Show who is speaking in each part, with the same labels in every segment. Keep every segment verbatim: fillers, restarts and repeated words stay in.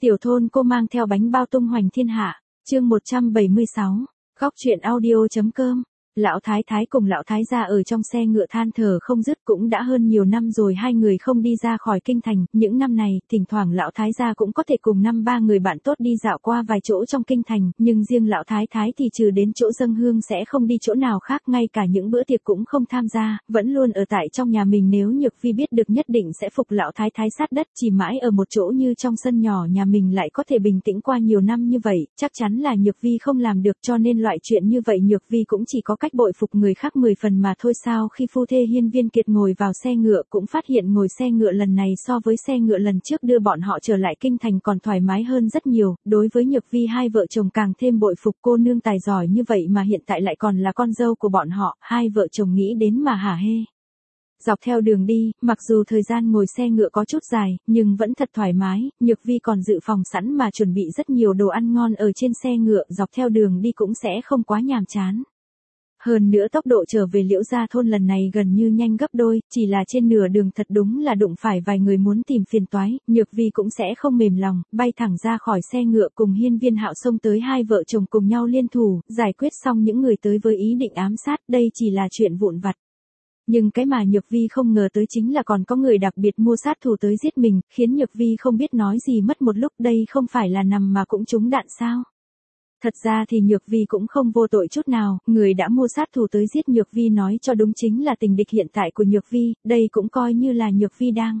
Speaker 1: Tiểu thôn cô mang theo bánh bao tung hoành thiên hạ, chương một trăm bảy mươi sáu, góc truyện audio.com. Lão Thái Thái cùng Lão Thái gia ở trong xe ngựa than thở không dứt, cũng đã hơn nhiều năm rồi hai người không đi ra khỏi kinh thành, những năm này, thỉnh thoảng Lão Thái gia cũng có thể cùng năm ba người bạn tốt đi dạo qua vài chỗ trong kinh thành, nhưng riêng Lão Thái Thái thì trừ đến chỗ dâng hương sẽ không đi chỗ nào khác, ngay cả những bữa tiệc cũng không tham gia, vẫn luôn ở tại trong nhà mình. Nếu Nhược Phi biết được nhất định sẽ phục Lão Thái Thái sát đất, chỉ mãi ở một chỗ như trong sân nhỏ nhà mình lại có thể bình tĩnh qua nhiều năm như vậy, chắc chắn là Nhược Phi không làm được, cho nên loại chuyện như vậy Nhược Phi cũng chỉ có cách bội phục người khác mười phần mà thôi. Sao khi phu thê Hiên Viên Kiệt ngồi vào xe ngựa cũng phát hiện ngồi xe ngựa lần này so với xe ngựa lần trước đưa bọn họ trở lại kinh thành còn thoải mái hơn rất nhiều, đối với Nhược Phi hai vợ chồng càng thêm bội phục, cô nương tài giỏi như vậy mà hiện tại lại còn là con dâu của bọn họ, hai vợ chồng nghĩ đến mà hả hê. Dọc theo đường đi, mặc dù thời gian ngồi xe ngựa có chút dài, nhưng vẫn thật thoải mái, Nhược Phi còn dự phòng sẵn mà chuẩn bị rất nhiều đồ ăn ngon ở trên xe ngựa, dọc theo đường đi cũng sẽ không quá nhàm chán. Hơn nữa tốc độ trở về Liễu Gia thôn lần này gần như nhanh gấp đôi, chỉ là trên nửa đường thật đúng là đụng phải vài người muốn tìm phiền toái, Nhược Phi cũng sẽ không mềm lòng, bay thẳng ra khỏi xe ngựa cùng Hiên Viên Hạo xông tới, hai vợ chồng cùng nhau liên thủ, giải quyết xong những người tới với ý định ám sát, đây chỉ là chuyện vụn vặt. Nhưng cái mà Nhược Phi không ngờ tới chính là còn có người đặc biệt mua sát thủ tới giết mình, khiến Nhược Phi không biết nói gì mất một lúc, đây không phải là nằm mà cũng trúng đạn sao? Thật ra thì Nhược Phi cũng không vô tội chút nào, người đã mua sát thủ tới giết Nhược Phi nói cho đúng chính là tình địch hiện tại của Nhược Phi, đây cũng coi như là Nhược Phi đang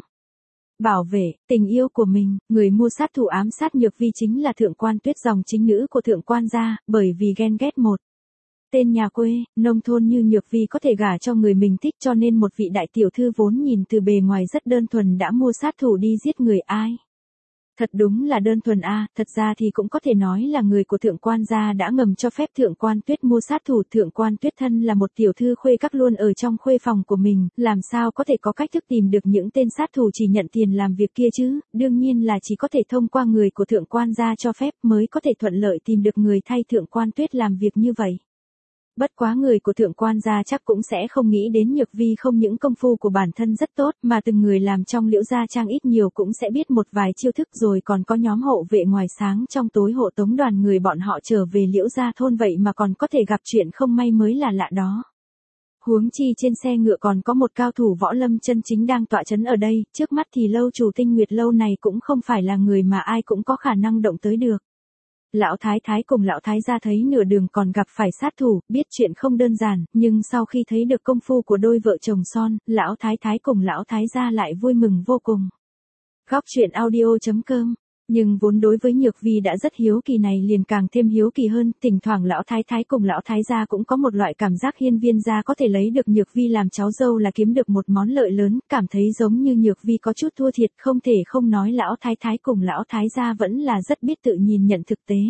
Speaker 1: bảo vệ tình yêu của mình. Người mua sát thủ ám sát Nhược Phi chính là Thượng Quan Tuyết, dòng chính nữ của Thượng Quan gia, bởi vì ghen ghét một tên nhà quê, nông thôn như Nhược Phi có thể gả cho người mình thích, cho nên một vị đại tiểu thư vốn nhìn từ bề ngoài rất đơn thuần đã mua sát thủ đi giết người. Ai? Thật đúng là đơn thuần a, à, thật ra thì cũng có thể nói là người của Thượng Quan gia đã ngầm cho phép Thượng Quan Tuyết mua sát thủ. Thượng Quan Tuyết thân là một tiểu thư khuê các luôn ở trong khuê phòng của mình, làm sao có thể có cách thức tìm được những tên sát thủ chỉ nhận tiền làm việc kia chứ, đương nhiên là chỉ có thể thông qua người của Thượng Quan gia cho phép mới có thể thuận lợi tìm được người thay Thượng Quan Tuyết làm việc như vậy. Bất quá người của Thượng Quan gia chắc cũng sẽ không nghĩ đến Nhược Phi không những công phu của bản thân rất tốt, mà từng người làm trong Liễu Gia Trang ít nhiều cũng sẽ biết một vài chiêu thức, rồi còn có nhóm hộ vệ ngoài sáng trong tối hộ tống đoàn người bọn họ trở về Liễu Gia thôn, vậy mà còn có thể gặp chuyện không may mới là lạ đó. Huống chi trên xe ngựa còn có một cao thủ võ lâm chân chính đang tọa chấn ở đây, trước mắt thì lâu chủ Tinh Nguyệt lâu này cũng không phải là người mà ai cũng có khả năng động tới được. Lão Thái Thái cùng Lão Thái gia thấy nửa đường còn gặp phải sát thủ, biết chuyện không đơn giản, nhưng sau khi thấy được công phu của đôi vợ chồng son, Lão Thái Thái cùng Lão Thái gia lại vui mừng vô cùng. Góc truyện audio.com. Nhưng vốn đối với Nhược Phi đã rất hiếu kỳ này liền càng thêm hiếu kỳ hơn, thỉnh thoảng Lão Thái Thái cùng Lão Thái gia cũng có một loại cảm giác Hiên Viên gia có thể lấy được Nhược Phi làm cháu dâu là kiếm được một món lợi lớn, cảm thấy giống như Nhược Phi có chút thua thiệt, không thể không nói Lão Thái Thái cùng Lão Thái gia vẫn là rất biết tự nhìn nhận thực tế.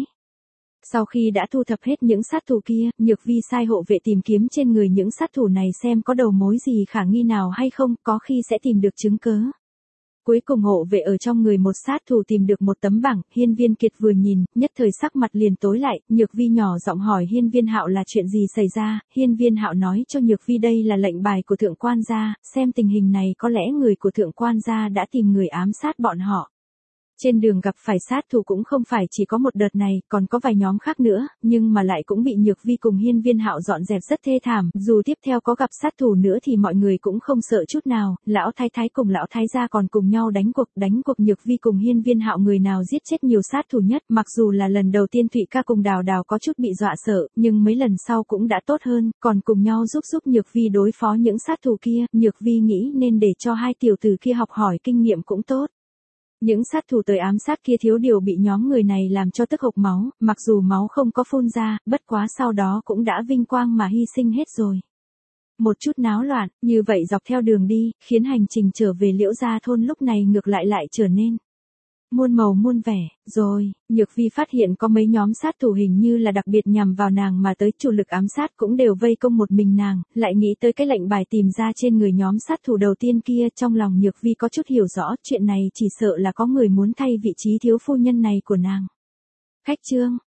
Speaker 1: Sau khi đã thu thập hết những sát thủ kia, Nhược Phi sai hộ vệ tìm kiếm trên người những sát thủ này xem có đầu mối gì khả nghi nào hay không, có khi sẽ tìm được chứng cớ. Cuối cùng hộ vệ ở trong người một sát thủ tìm được một tấm bảng, Hiên Viên Kiệt vừa nhìn, nhất thời sắc mặt liền tối lại, Nhược Phi nhỏ giọng hỏi Hiên Viên Hạo là chuyện gì xảy ra, Hiên Viên Hạo nói cho Nhược Phi đây là lệnh bài của Thượng Quan gia, xem tình hình này có lẽ người của Thượng Quan gia đã tìm người ám sát bọn họ. Trên đường gặp phải sát thủ cũng không phải chỉ có một đợt này, còn có vài nhóm khác nữa, nhưng mà lại cũng bị Nhược Phi cùng Hiên Viên Hạo dọn dẹp rất thê thảm, dù tiếp theo có gặp sát thủ nữa thì mọi người cũng không sợ chút nào. Lão Thái Thái cùng Lão Thái gia còn cùng nhau đánh cuộc, đánh cuộc Nhược Phi cùng Hiên Viên Hạo người nào giết chết nhiều sát thủ nhất, mặc dù là lần đầu tiên Thụy Ca cùng Đào Đào có chút bị dọa sợ, nhưng mấy lần sau cũng đã tốt hơn, còn cùng nhau giúp giúp Nhược Phi đối phó những sát thủ kia, Nhược Phi nghĩ nên để cho hai tiểu tử kia học hỏi kinh nghiệm cũng tốt. Những sát thủ tới ám sát kia thiếu điều bị nhóm người này làm cho tức hộc máu, mặc dù máu không có phun ra, bất quá sau đó cũng đã vinh quang mà hy sinh hết rồi. Một chút náo loạn, như vậy dọc theo đường đi, khiến hành trình trở về Liễu Gia thôn lúc này ngược lại lại trở nên muôn màu muôn vẻ. Rồi, Nhược Phi phát hiện có mấy nhóm sát thủ hình như là đặc biệt nhằm vào nàng mà tới, chủ lực ám sát cũng đều vây công một mình nàng, lại nghĩ tới cái lệnh bài tìm ra trên người nhóm sát thủ đầu tiên kia, trong lòng Nhược Phi có chút hiểu rõ, chuyện này chỉ sợ là có người muốn thay vị trí thiếu phu nhân này của nàng. Khách trương,